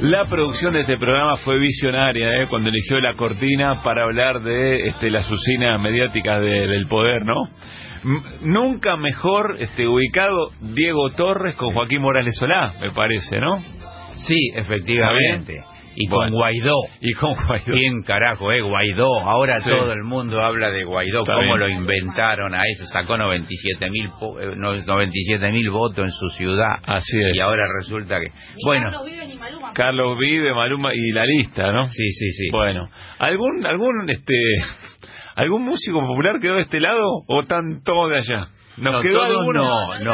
La producción de este programa fue visionaria, cuando eligió la cortina para hablar de las usinas mediáticas del poder, ¿no? Nunca mejor ubicado Diego Torres con Joaquín Morales Solá, me parece, ¿no? Sí, efectivamente. Y con Guaidó. Y con Guaidó. ¿Quién carajo es Guaidó? Ahora Sí. Todo el mundo habla de Guaidó. Está ¿Cómo bien. lo inventaron a eso? Sacó 97.000 votos en su ciudad. Así es. Y ahora resulta que... Ni bueno, Carlos Vives ni Maluma. Carlos Vive, Maluma y la lista, ¿no? sí, sí, sí. Bueno, ¿algún músico popular quedó de este lado o están todos de allá? ¿Nos quedó todos alguno?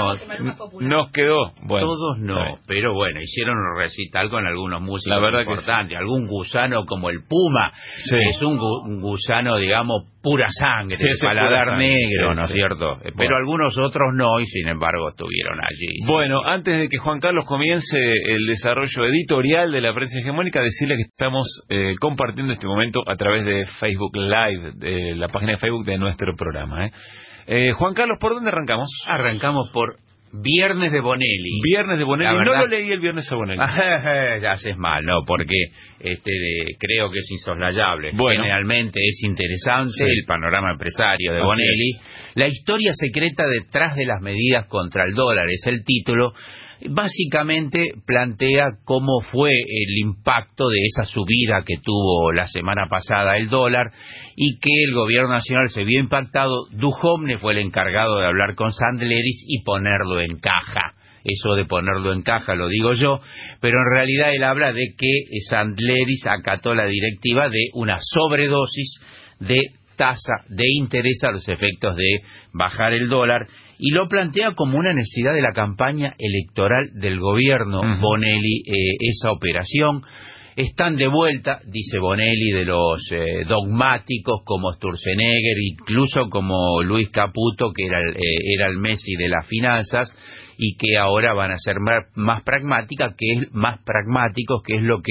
Nos quedó. Bueno, todos no, pero bueno, hicieron un recital con algunos músicos la verdad importantes. Algún gusano como el Puma, sí. Es un gusano, digamos, pura sangre, Sí, de paladar sangre, negro, sí, ¿no es sí. cierto? Bueno. Pero algunos otros no, y sin embargo estuvieron allí. Bueno, antes de que Juan Carlos comience el desarrollo editorial de la prensa hegemónica, decirle que estamos compartiendo este momento a través de Facebook Live, de la página de Facebook de nuestro programa. Juan Carlos, ¿por dónde arrancamos? Arrancamos por Viernes de Bonelli. Viernes de Bonelli. La verdad, no lo leí el Viernes de Bonelli. Ya haces mal, ¿no? Porque creo que es insoslayable. Bueno. Generalmente es interesante, Sí. el panorama empresario de Así Bonelli. La historia secreta detrás de las medidas contra el dólar es el título. Básicamente plantea cómo fue el impacto de esa subida que tuvo la semana pasada el dólar y que el gobierno nacional se vio impactado. Duhovne fue el encargado de hablar con Sandleris y ponerlo en caja. Eso de ponerlo en caja lo digo yo, pero en realidad él habla de que Sandleris acató la directiva de una sobredosis de tasa de interés a los efectos de bajar el dólar, y lo plantea como una necesidad de la campaña electoral del gobierno. Bonelli, esa operación. Están de vuelta, dice Bonelli, de los dogmáticos como Sturzenegger, incluso como Luis Caputo, que era el Messi de las finanzas, y que ahora van a ser más pragmáticos, que es lo que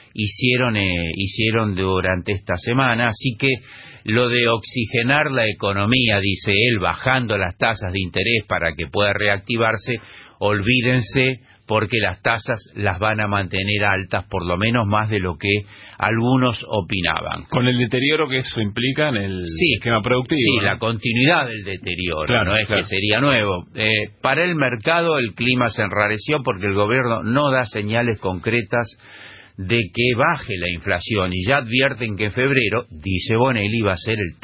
hicieron durante esta semana. Así que lo de oxigenar la economía, dice él, bajando las tasas de interés para que pueda reactivarse, olvídense, porque las tasas las van a mantener altas, por lo menos más de lo que algunos opinaban. Con el deterioro que eso implica en el esquema productivo. Sí, ¿no? la continuidad del deterioro, claro, no es claro. que sería nuevo. Para el mercado el clima se enrareció porque el gobierno no da señales concretas de que baje la inflación, y ya advierten que en febrero, dice Bonelli, va a ser el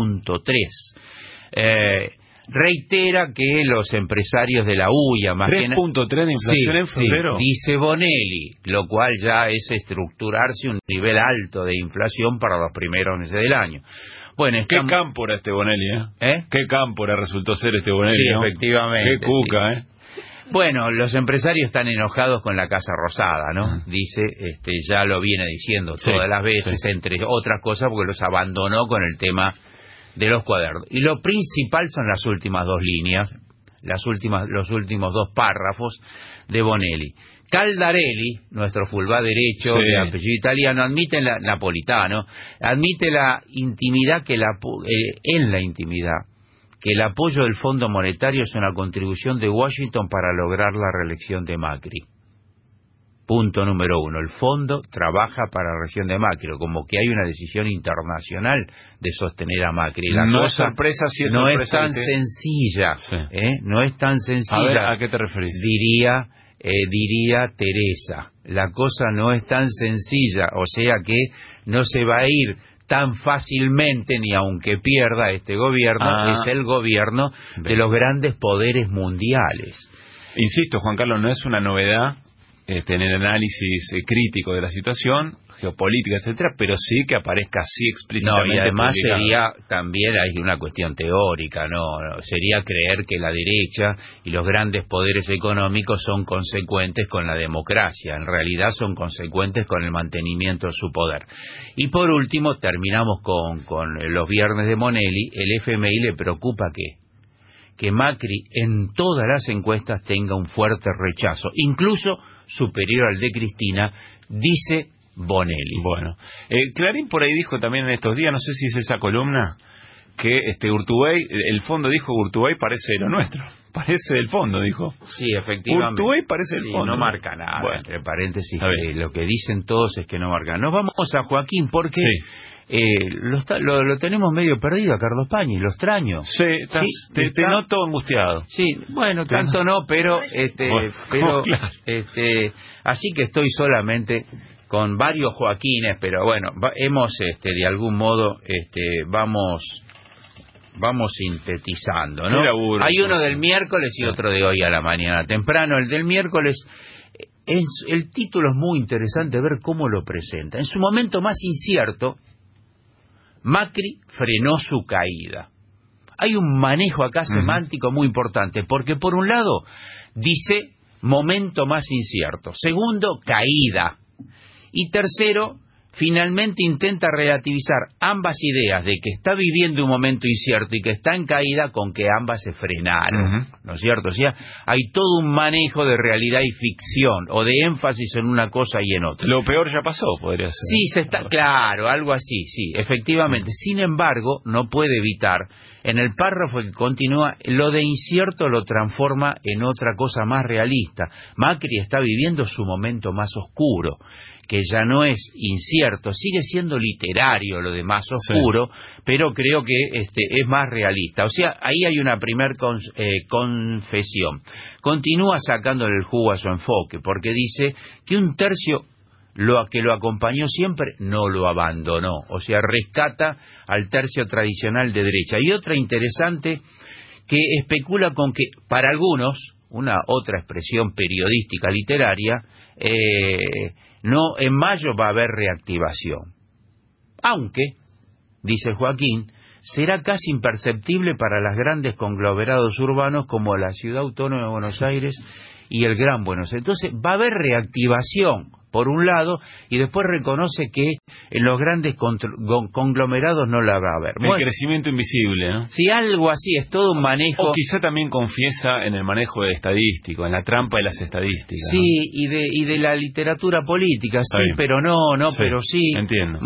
3.3. Reitera que los empresarios de la UIA, más 3.3 de inflación en febrero. Sí, dice Bonelli, lo cual ya es estructurarse un nivel alto de inflación para los primeros meses del año. Bueno, Qué cámpora este Bonelli, Qué cámpora resultó ser este Bonelli, sí, ¿no? efectivamente. Qué cuca, sí. Bueno, los empresarios están enojados con la Casa Rosada, ¿no? Dice, ya lo viene diciendo todas las veces, entre otras cosas, porque los abandonó con el tema de los cuadernos. Y lo principal son las últimas dos líneas, los últimos dos párrafos de Bonelli. Caldarelli, nuestro fulvá derecho de apellido italiano, admite napolitano, admite la intimidad en la intimidad que el apoyo del Fondo Monetario es una contribución de Washington para lograr la reelección de Macri. Punto número 1. El fondo trabaja para la reelección de Macri, como que hay una decisión internacional de sostener a Macri. La no cosa es sorpresa, si es no sorpresa, es tan sencilla, no es tan sencilla. A ver, ¿a qué te referís? Diría Teresa, la cosa no es tan sencilla, o sea que no se va a ir tan fácilmente, ni aunque pierda este gobierno, es el gobierno de los grandes poderes mundiales. Insisto, Juan Carlos, no es una novedad en el análisis crítico de la situación geopolítica, etcétera, pero sí que aparezca así explícitamente. No, y además publicado. sería también, hay una cuestión teórica, no, sería creer que la derecha y los grandes poderes económicos son consecuentes con la democracia. En realidad son consecuentes con el mantenimiento de su poder. Y por último, terminamos con los viernes de Bonelli. El FMI le preocupa que Macri en todas las encuestas tenga un fuerte rechazo, incluso superior al de Cristina, dice Bonelli. Bueno, Clarín por ahí dijo también en estos días, no sé si es esa columna, que Urtubey, el fondo dijo, Urtubey parece lo nuestro. Parece del fondo, dijo. Sí, efectivamente. Urtubey parece del fondo. No marca nada, bueno, entre paréntesis. Lo que dicen todos es que no marca. Nos vamos a Joaquín porque lo tenemos medio perdido a Carlos Pañi, lo extraño. Sí, te noto angustiado. Sí, bueno, tanto no, pero claro. así que estoy solamente con varios Joaquines, pero bueno, hemos de algún modo vamos sintetizando, ¿no? Hay uno del miércoles y otro de hoy a la mañana temprano. El del miércoles, el título es muy interesante, ver cómo lo presenta. En su momento más incierto, Macri frenó su caída. Hay un manejo acá semántico muy importante, porque por un lado dice momento más incierto, segundo, caída, y tercero, finalmente intenta relativizar ambas ideas de que está viviendo un momento incierto y que está en caída con que ambas se frenaron, ¿no es cierto? O sea, hay todo un manejo de realidad y ficción, o de énfasis en una cosa y en otra. Lo peor ya pasó, podría ser. Sí, claro, algo así, sí, efectivamente. Sin embargo, no puede evitar, en el párrafo que continúa, lo de incierto lo transforma en otra cosa más realista. Macri está viviendo su momento más oscuro, que ya no es incierto, sigue siendo literario lo de más oscuro, pero creo que es más realista. O sea, ahí hay una primer confesión. Continúa sacándole el jugo a su enfoque, porque dice que un tercio que lo acompañó siempre no lo abandonó, o sea, rescata al tercio tradicional de derecha. Y otra interesante que especula con que para algunos, una otra expresión periodística literaria, no, en mayo va a haber reactivación. Aunque, dice Joaquín, será casi imperceptible para los grandes conglomerados urbanos como la Ciudad Autónoma de Buenos Aires y el Gran Buenos Aires. Entonces, va a haber reactivación, por un lado, y después reconoce que en los grandes conglomerados no la va a haber. El crecimiento invisible, ¿no? Sí, algo así, es todo un manejo. O quizá también confiesa en el manejo estadístico, en la trampa de las estadísticas. Sí, ¿no? y de la literatura política, sí, pero no, pero sí. Entiendo.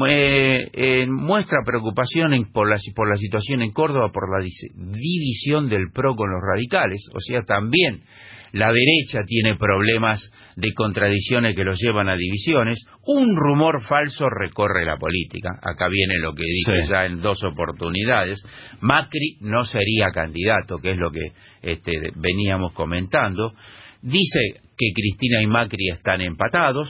Muestra preocupación por la situación en Córdoba, por la división del PRO con los radicales, o sea, también la derecha tiene problemas de contradicciones que los llevan a divisiones. Un rumor falso recorre la política. Acá viene lo que dije ya en 2 oportunidades. Macri no sería candidato, que es lo que veníamos comentando. Dice que Cristina y Macri están empatados.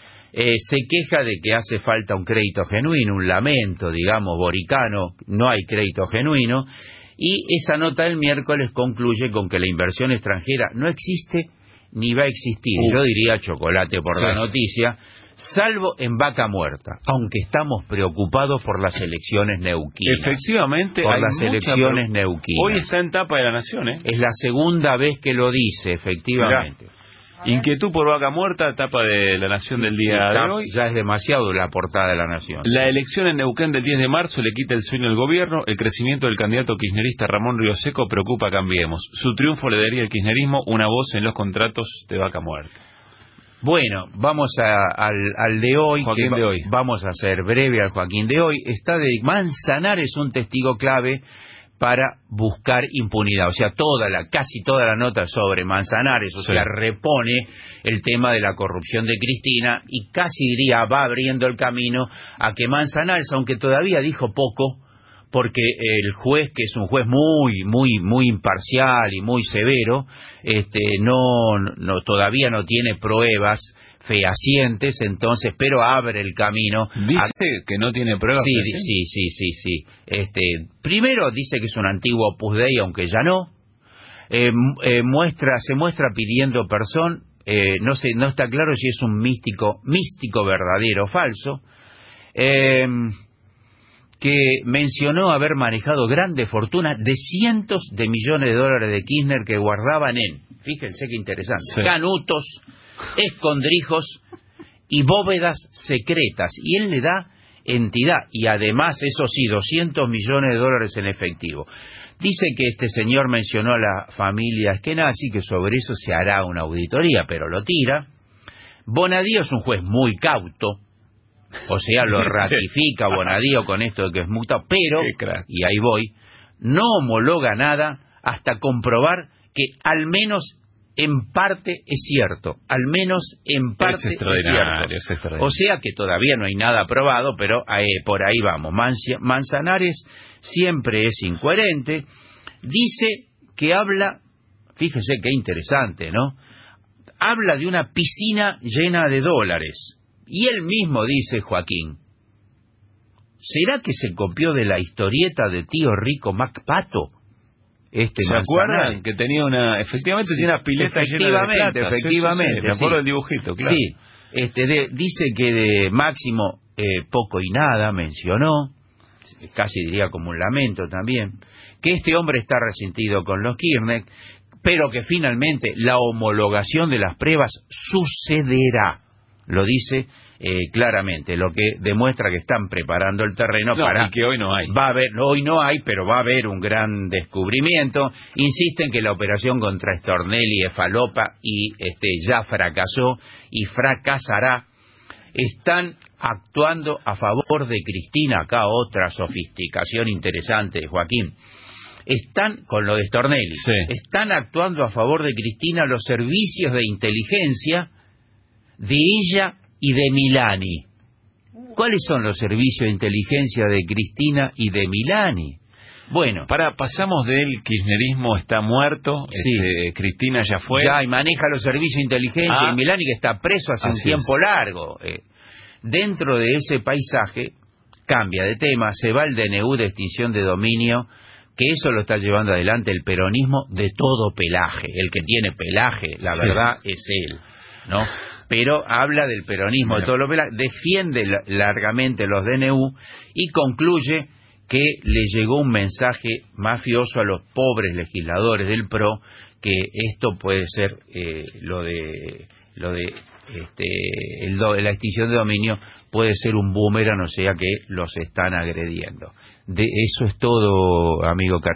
Se queja de que hace falta un crédito genuino, un lamento, digamos, boricano. No hay crédito genuino. Y esa nota del miércoles concluye con que la inversión extranjera no existe ni va a existir. Yo diría chocolate por la noticia, salvo en Vaca Muerta, aunque estamos preocupados por las elecciones neuquinas. Efectivamente, por las elecciones neuquinas. Hoy está en tapa de La Nación, ¿eh? Es la segunda vez que lo dice, efectivamente. Mirá. Inquietud por Vaca Muerta, tapa de La Nación del día de hoy. Ya es demasiado la portada de La Nación. La elección en Neuquén del 10 de marzo le quita el sueño al gobierno. El crecimiento del candidato kirchnerista Ramón Río Seco preocupa a Cambiemos. Su triunfo le daría al kirchnerismo una voz en los contratos de Vaca Muerta. Bueno, vamos al de hoy. Joaquín de hoy. Vamos a ser breve al Joaquín de hoy. Está de Manzanares, un testigo clave para buscar impunidad, o sea, casi toda la nota sobre Manzanares, o sea, repone el tema de la corrupción de Cristina y casi diría va abriendo el camino a que Manzanares, aunque todavía dijo poco, porque el juez, que es un juez muy imparcial y muy severo, todavía no tiene pruebas fehacientes, entonces, pero abre el camino. Dice que no tiene pruebas fehacientes. Sí. Primero dice que es un antiguo Opus Dei, aunque ya no. Se muestra pidiendo perdón. No está claro si es un místico verdadero o falso. Que mencionó haber manejado grandes fortunas de cientos de millones de dólares de Kirchner que guardaban fíjense qué interesante, canutos, escondrijos y bóvedas secretas, y él le da entidad, y además, eso sí, 200 millones de dólares en efectivo. Dice que este señor mencionó a la familia Eskenazi, que sobre eso se hará una auditoría, pero lo tira. Bonadío es un juez muy cauto, o sea, lo ratifica Bonadío con esto de que es multa, pero, y ahí voy, no homologa nada hasta comprobar que al menos en parte es cierto, al menos en parte es cierto. O sea que todavía no hay nada aprobado, pero por ahí vamos. Manzanares siempre es incoherente, dice que habla, fíjese qué interesante, ¿no? Habla de una piscina llena de dólares, y él mismo dice, Joaquín, ¿será que se copió de la historieta de Tío Rico MacPato? ¿Se acuerdan? Que tenía efectivamente tenía una pileta llena de plata. Efectivamente. Me acuerdo del dibujito, claro. Sí, dice que de Máximo poco y nada mencionó, casi diría como un lamento también, que este hombre está resentido con los Kirchner, pero que finalmente la homologación de las pruebas sucederá, lo dice claramente, lo que demuestra que están preparando el terreno para... Y que hoy no hay. Hoy no hay, pero va a haber un gran descubrimiento. Insisten que la operación contra Stornelli es falopa y ya fracasó y fracasará. Están actuando a favor de Cristina, acá otra sofisticación interesante, Joaquín. Están, con lo de Stornelli, están actuando a favor de Cristina los servicios de inteligencia de ella y de Milani. ¿Cuáles son los servicios de inteligencia de Cristina y de Milani? Bueno, pasamos del kirchnerismo está muerto, Cristina ya fue. Ya, y maneja los servicios de inteligencia, y Milani que está preso hace un tiempo largo. Dentro de ese paisaje, cambia de tema, se va el DNU de extinción de dominio, que eso lo está llevando adelante el peronismo de todo pelaje. El que tiene pelaje, la verdad, es él, ¿no? Pero habla del peronismo de todo lo pelaje, defiende largamente los DNU y concluye que le llegó un mensaje mafioso a los pobres legisladores del PRO, que esto puede ser la extinción de dominio puede ser un boomerang, o sea que los están agrediendo. De eso es todo, amigo Carlos.